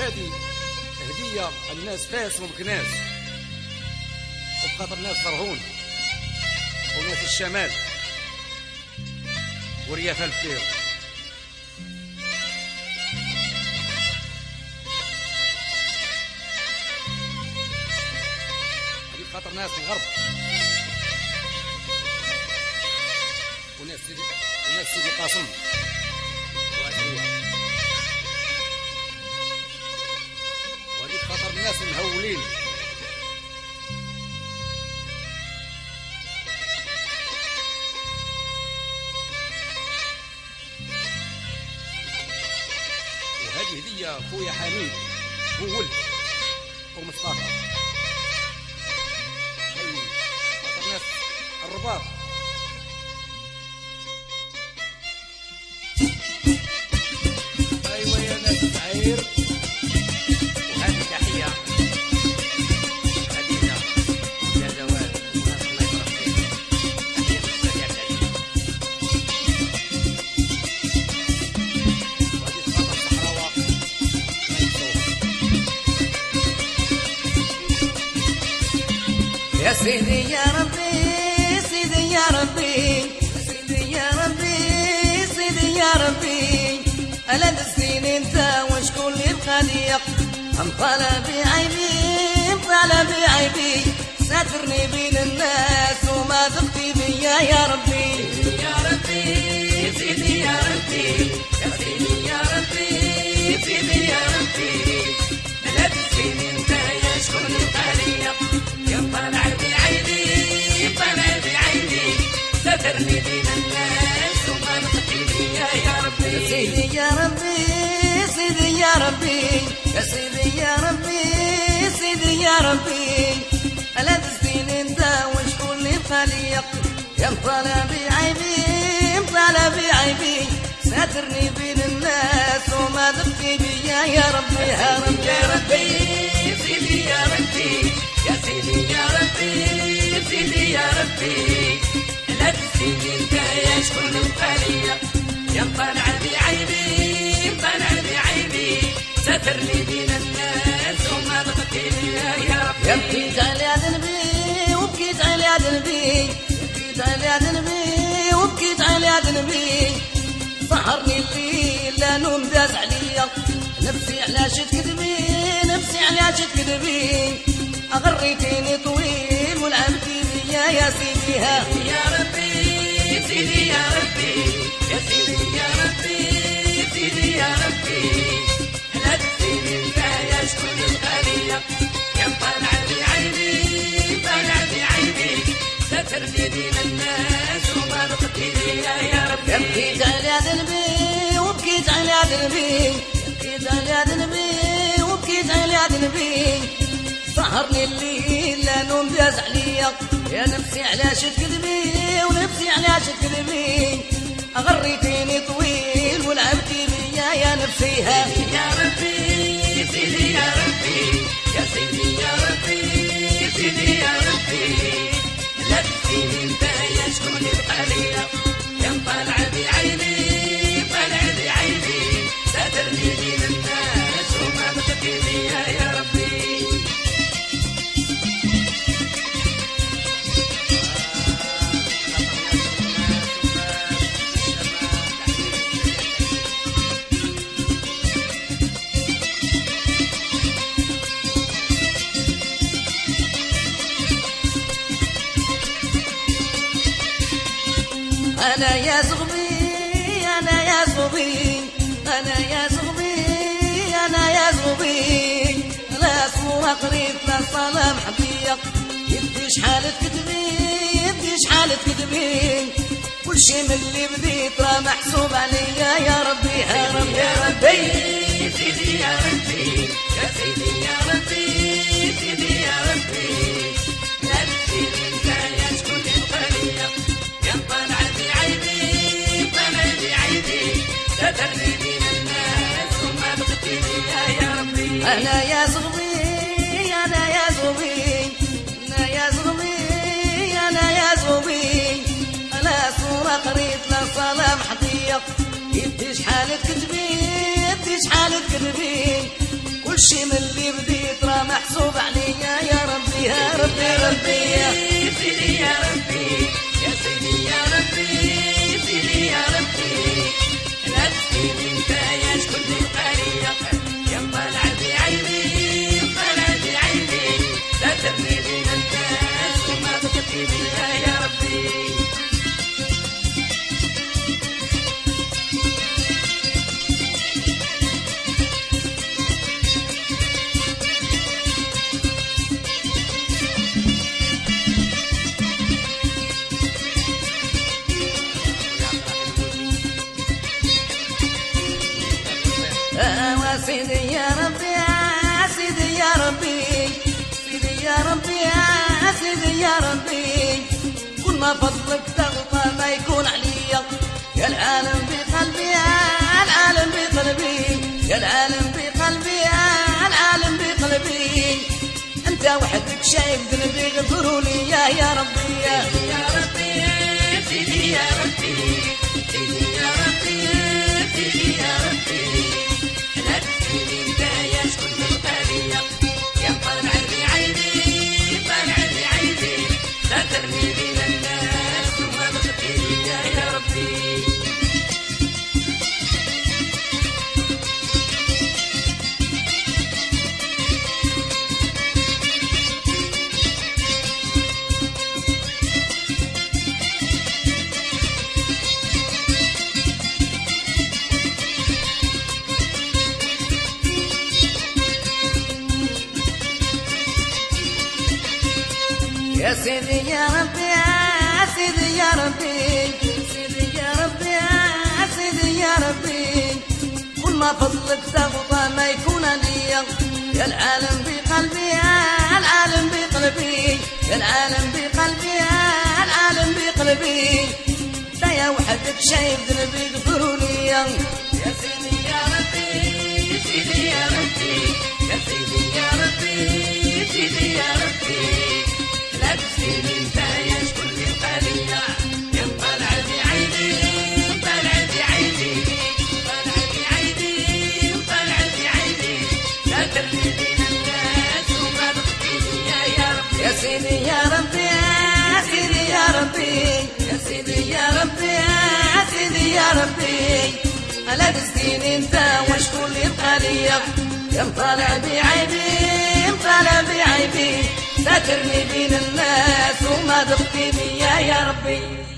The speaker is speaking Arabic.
وهذه هدية الناس فاس ومكناس، وبخاطر ناس فرهون وناس الشمال ورياف الفير. هذه بخاطر ناس الغرب وناس سيدي قاسم وأسرية، وهذه بخاطر الناس المهولين. وهذه هدية خويا حميد هو ولد ومصطفى، هي خاطر ناس الرباط. ايوه يا ناس الزعير، وهذه تحية خديجة يا جواد، الناس الله يفرح فيك، تحية للأستاذ عبد العزيز. وهذه خاطر صحراوة يا سيدي يا ربي، سيدي يا ربي، سيدي يا ربي، سيدي يا ربي، ألا تسقيني انت وشكون اللي بقى ليا؟ انطلع بعيبي، انطلع بعيبي، ساترني بين الناس وما تخفي بيا يا ربي. يا ربي سيدي يا ربي، يا سيدي يا ربي، سيدي يا ربي، ألا تسقيني انت يا شكون اللي بقى ليا؟ ينطلع بعيني، طلع بعيني، سترني بين الناس وما نخفي بيا يا ربي. سيدي يا ربي، سيدي يا ربي، يا سيدي يا ربي، سيدي يا ربي، ألا تسقيني انت وشكون اللي خاليق؟ ينطلع بعيبي، ينطلع بعيبي، ساترني بين الناس وما تخفي بيا يا ربي. يا ربي يا ربي، سيدي يا ربي، يا سيدي يا ربي، سيدي يا ربي، لا تسقيني انت يا شكون القليل؟ ينطلع بعيبي، ينطلع بعيبي، سترني بين الناس وما تخفي بيا يا ربي. بكيت على ذنبي وبكيت على ذنبي، بكيت على ذنبي وبكيت على ذنبي، سهرني الليل لا نوم داز عليا، نفسي علاش تكذبي، نفسي علاش تكذبي، أغريتيني طويل ولعبتي بيا يا سيدي. ها يا ربي سيدي يا ربي، يا سيدي يا ربي، سيدي يا ربي، لا تسقيني انت يا شكون القليل؟ ينطلع بعيني، طلع بعيني، سترني بين الناس وما نخفي بيا يا ربي. بكيت على ذنبي وبكيت على ذنبي، بكيت على ذنبي وبكيت على ذنبي، سهرني الليل لا نوم داز عليا، يا نفسي علاش تكذبي ونفسي علاش تكذبي، أغريتيني طويل ولعبتي بيا يا نفسي. ها يا ربي سيدي يا ربي، يا سيدي يا ربي، سيدي يا ربي، لا تسقيني انت يا شكون يبقى ليا؟ ينطلع بعيني، طلع بعيني، سترني بين الناس وما تخفي بيا يا ربي. أنا يا زغبي، أنا يا زغبي، أنا يا زغبي، أنا يا زغبي، لا صورة قريت لا صلاة محبية، يدي شحال تكذبي، يدي شحال تكذبي، كل شي من اللي بديت راه محسوب عليا يا ربي. يا ربي يا ربي، سيدي يا ربي، يا سيدي يا ربي، سيدي يا ربي، لا تسقيني انت يا شكون يبقى ليا؟ ينطلع بعيبي، طلع بعيبي، سترني بين الناس وما تخفي بيا يا ربي. أنا يا زغبي، أنا يا زغبي، أنا يا زغبي، أنا يا زغبي، لا صورة قريت لا صلاة محطية، يدي شحال تكذبي، يدي شحال تكذبي، كل شي من اللي بديت راه محسوب عليا يا ربي يا ربي ربي يا سيدي يا ربي يا سيدي يا ربي سيدي يا ربي لا تسقيني انت يا شكون اللي بقاليا يا مطلع بعيني مطلع بعيني لا ترمي بين الناس وما تبقي بيا يا ربي سيدي يا ربي سيدي يا ربي سيدي يا ربي سيدي يا ربي كل ما فضلك تغطى ما يكون عليا يا العالم بقلبي يا العالم بقلبي يا العالم بقلبي يا العالم بقلبي انت وحدك شايف ذنبي غفروا لي يا ربي يا ربي سيدي يا ربي سيدي يا ربي سيدي يا ربي لا تسقيني انت يا شكون اللي بقاليا يا مطلع بعيني مطلع بعيني لا ترمي بين الناس وما تبقي بيا يا ربي يا سيدي يا ربي يا سيدي يا ربي سيدي يا ربي يا سيدي يا ربي كل ما فضلك تغطى ما يكون عليا يا العالم بقلبي يا العالم بقلبي يا العالم بقلبي يا العالم بقلبي لا يا وحدك شايف ذنبي غفروا لي يا سيدي يا ربي سيدي يا ربي يا سيدي يا ربي سيدي يا ربي لا تسقيني انت يا شكون اللي بقاليا يا مطلع بعيني مطلع بعيني مطلع بعيني مطلع بعيني لا ترمي بين الناس وما تبقي بيا يا ربي يا سيدي يا ربي يا سيدي يا ربي يا سيدي يا ربي يا سيدي يا ربي لا تسقيني انت وشكون اللي بقاليا يا مطالع بعيبي مطالع بعيبي لا ترمي بين الناس وما تبقي بيا يا ربي